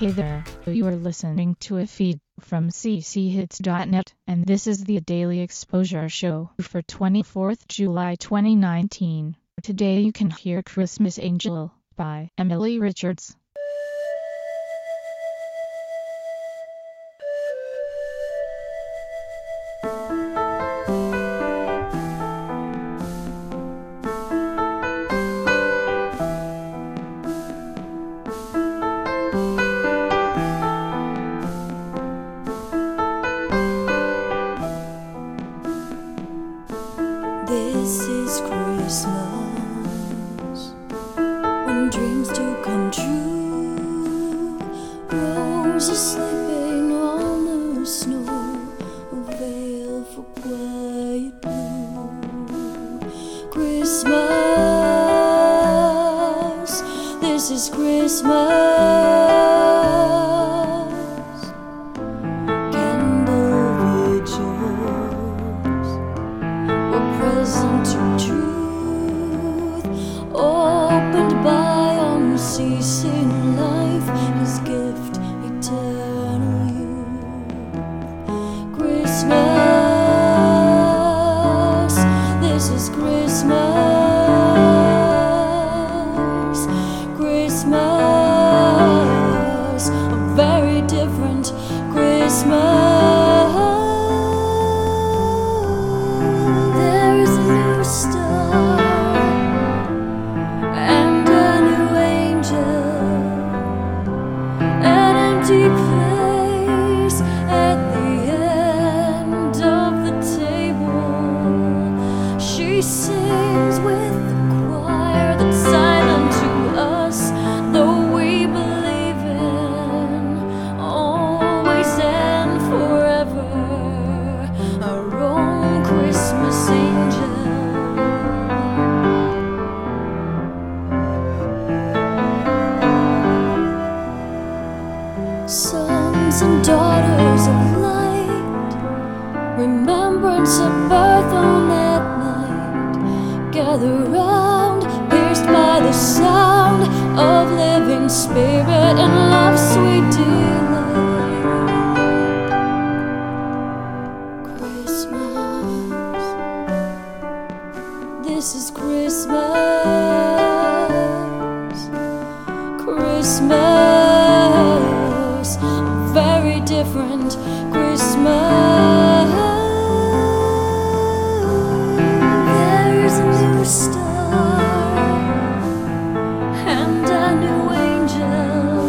Hey there, you are listening to a feed from cchits.net, and this is the Daily Exposure Show for 24th July 2019. Today you can hear Christmas Angel by Emily Richards. This is Christmas, when dreams do come true. Roses sleeping on the snow, a veil for quiet blue. Christmas, this is Christmas. Present to truth, opened by unceasing life, His gift, eternal youth. Christmas, this is Christmas. Christmas, a very different Christmas. Empty place at the end of the table. She sings with the choir that's silent to us, though we believe in always and forever our own Christmas angel. Sons and daughters of light, remembrance of birth on that night, gather round, pierced by the sound of living spirit and love's sweet delight. Christmas, this is Christmas. Christmas, very different Christmas. There's a new star and a new angel,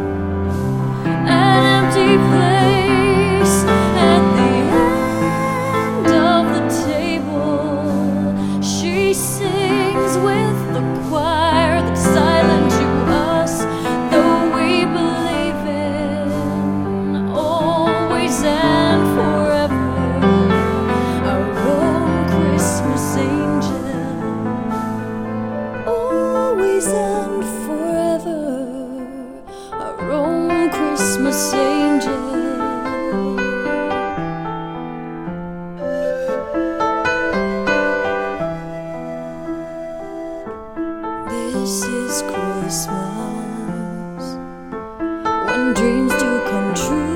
an empty place at the end of the table. She sings with the choir that's silent to us, though we believe in always and forever our own Christmas angel. Always and forever our own Christmas angel. This is Christmas, when dreams do come true.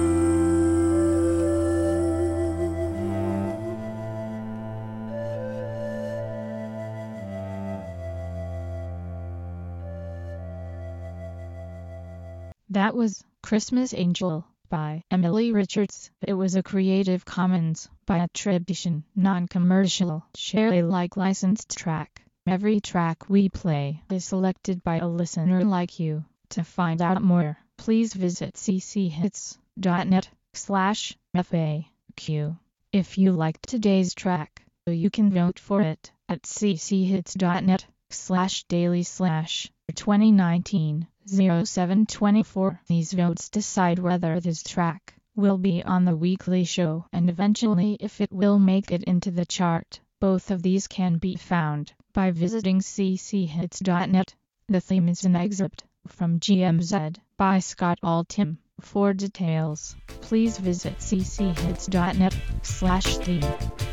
That was Christmas Angel by Emily Richards. It was a Creative Commons by attribution, non-commercial, share Alike licensed track. Every track we play is selected by a listener like you. To find out more, please visit cchits.net/FAQ. If you liked today's track, you can vote for it at cchits.net/daily/2019-0724. These votes decide whether this track will be on the weekly show and eventually if it will make it into the chart. Both of these can be found by visiting cchits.net. The theme is an excerpt from GMZ by Scott Altham. For details, please visit cchits.net/theme.